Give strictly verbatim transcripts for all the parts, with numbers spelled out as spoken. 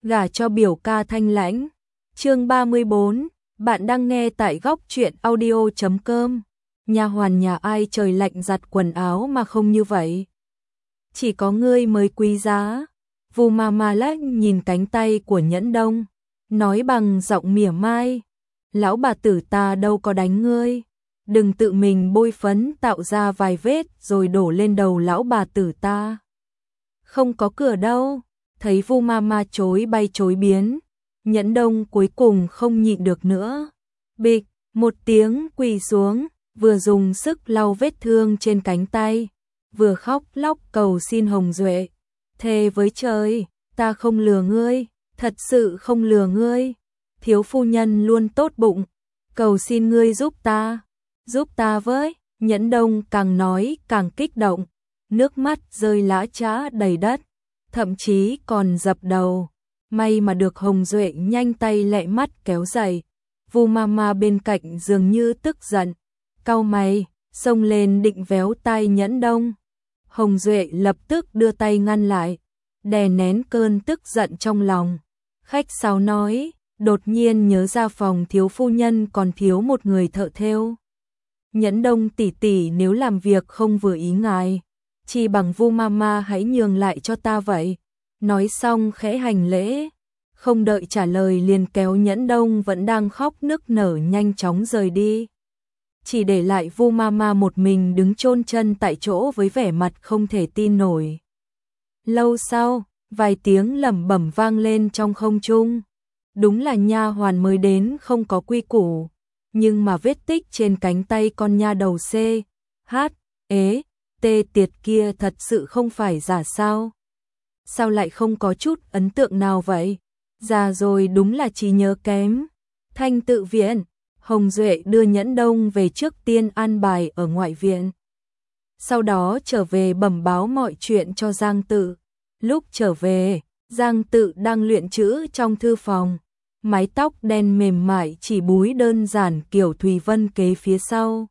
gả cho biểu ca thanh lãnh. Chương ba mươi bốn, bạn đang nghe tại góc truyện audio chấm com. Nha hoàn nhà ai trời lạnh giặt quần áo mà không như vậy. Chỉ có ngươi mới quý giá. Vu Mama lách nhìn cánh tay của Nhẫn Đông, nói bằng giọng mỉa mai, lão bà tử ta đâu có đánh ngươi, đừng tự mình bôi phấn tạo ra vài vết rồi đổ lên đầu lão bà tử ta. Không có cửa đâu. Thấy Vu Mama chối bay chối biến, Nhẫn Đông cuối cùng không nhịn được nữa. Bịch, một tiếng quỳ xuống, vừa dùng sức lau vết thương trên cánh tay, vừa khóc lóc cầu xin Hồng Duệ. Thề với trời, ta không lừa ngươi, thật sự không lừa ngươi. Thiếu phu nhân luôn tốt bụng, cầu xin ngươi giúp ta, giúp ta với. Nhẫn Đông càng nói càng kích động, nước mắt rơi lã chã đầy đất, thậm chí còn dập đầu. May mà được Hồng Duệ nhanh tay lẹ mắt kéo dậy. Vu Mama bên cạnh dường như tức giận, cau mày, xông lên định véo tay Nhẫn Đông. Hồng Duệ lập tức đưa tay ngăn lại, đè nén cơn tức giận trong lòng. Khách sáo nói, đột nhiên nhớ ra phòng thiếu phu nhân còn thiếu một người thợ thêu. Nhẫn Đông tỷ tỷ nếu làm việc không vừa ý ngài, chỉ bằng Vu Mama hãy nhường lại cho ta vậy. Nói xong khẽ hành lễ, không đợi trả lời liền kéo Nhẫn Đông vẫn đang khóc nức nở nhanh chóng rời đi. Chỉ để lại Vu Mama một mình đứng chôn chân tại chỗ với vẻ mặt không thể tin nổi. Lâu sau, vài tiếng lẩm bẩm vang lên trong không trung. Đúng là nha hoàn mới đến không có quy củ, nhưng mà vết tích trên cánh tay con nha đầu C, H, ế, T tiệt kia thật sự không phải giả sao? Sao lại không có chút ấn tượng nào vậy? Già rồi đúng là trí nhớ kém. Thanh tự viện, Hồng Duệ đưa Nhẫn Đông về trước tiên an bài ở ngoại viện. Sau đó trở về bẩm báo mọi chuyện cho Giang Tự. Lúc trở về, Giang Tự đang luyện chữ trong thư phòng. Mái tóc đen mềm mại chỉ búi đơn giản kiểu Thùy Vân kế phía sau.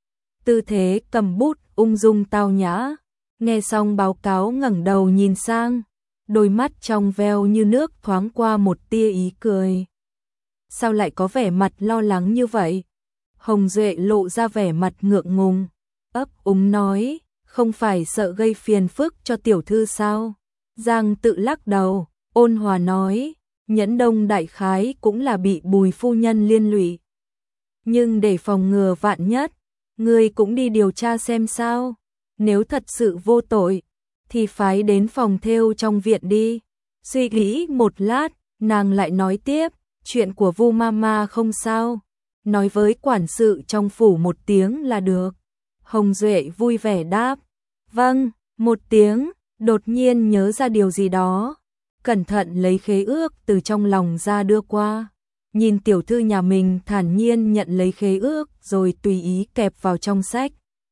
Tư thế cầm bút ung dung tao nhã. Nghe xong báo cáo ngẩng đầu nhìn sang, đôi mắt trong veo như nước thoáng qua một tia ý cười. Sao lại có vẻ mặt lo lắng như vậy? Hồng Duệ lộ ra vẻ mặt ngượng ngùng, ấp úng nói, không phải sợ gây phiền phức cho tiểu thư sao? Giang Tự lắc đầu, ôn hòa nói, Nhẫn Đông đại khái cũng là bị Bùi phu nhân liên lụy. Nhưng để phòng ngừa vạn nhất, ngươi cũng đi điều tra xem sao. Nếu thật sự vô tội, thì phái đến phòng thêu trong viện đi. Suy nghĩ một lát, nàng lại nói tiếp, chuyện của Vu Mama không sao. Nói với quản sự trong phủ một tiếng là được. Hồng Duệ vui vẻ đáp, vâng, một tiếng, đột nhiên nhớ ra điều gì đó. Cẩn thận lấy khế ước từ trong lòng ra đưa qua. Nhìn tiểu thư nhà mình thản nhiên nhận lấy khế ước rồi tùy ý kẹp vào trong sách.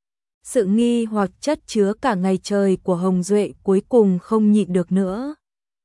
Sự nghi hoặc chất chứa cả ngày trời của Hồng Duệ cuối cùng không nhịn được nữa.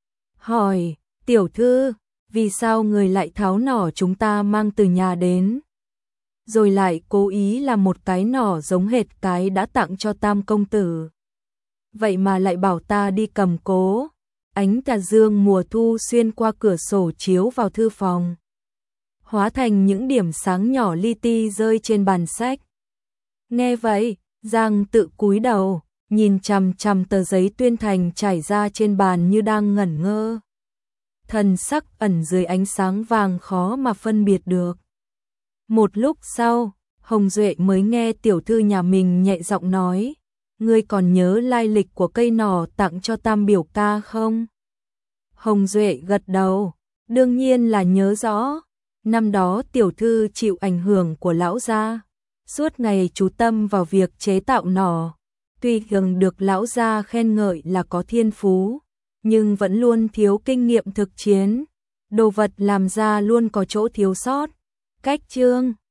Hỏi, tiểu thư, vì sao người lại tháo nỏ chúng ta mang từ nhà đến? Rồi lại cố ý làm một cái nỏ giống hệt cái đã tặng cho Tam công tử. Vậy mà lại bảo ta đi cầm cố. Ánh tà dương mùa thu xuyên qua cửa sổ chiếu vào thư phòng, hóa thành những điểm sáng nhỏ li ti rơi trên bàn sách. Nghe vậy, Giang Tự cúi đầu, nhìn chằm chằm tờ giấy tuyên thành trải ra trên bàn như đang ngẩn ngơ. Thần sắc ẩn dưới ánh sáng vàng khó mà phân biệt được. Một lúc sau, Hồng Duệ mới nghe tiểu thư nhà mình nhẹ giọng nói, ngươi còn nhớ lai lịch của cây nỏ tặng cho Tam biểu ca không? Hồng Duệ gật đầu, đương nhiên là nhớ rõ. Năm đó tiểu thư chịu ảnh hưởng của lão gia, suốt ngày chú tâm vào việc chế tạo nỏ. Tuy gần được lão gia khen ngợi là có thiên phú, nhưng vẫn luôn thiếu kinh nghiệm thực chiến. Đồ vật làm ra luôn có chỗ thiếu sót. Cách chương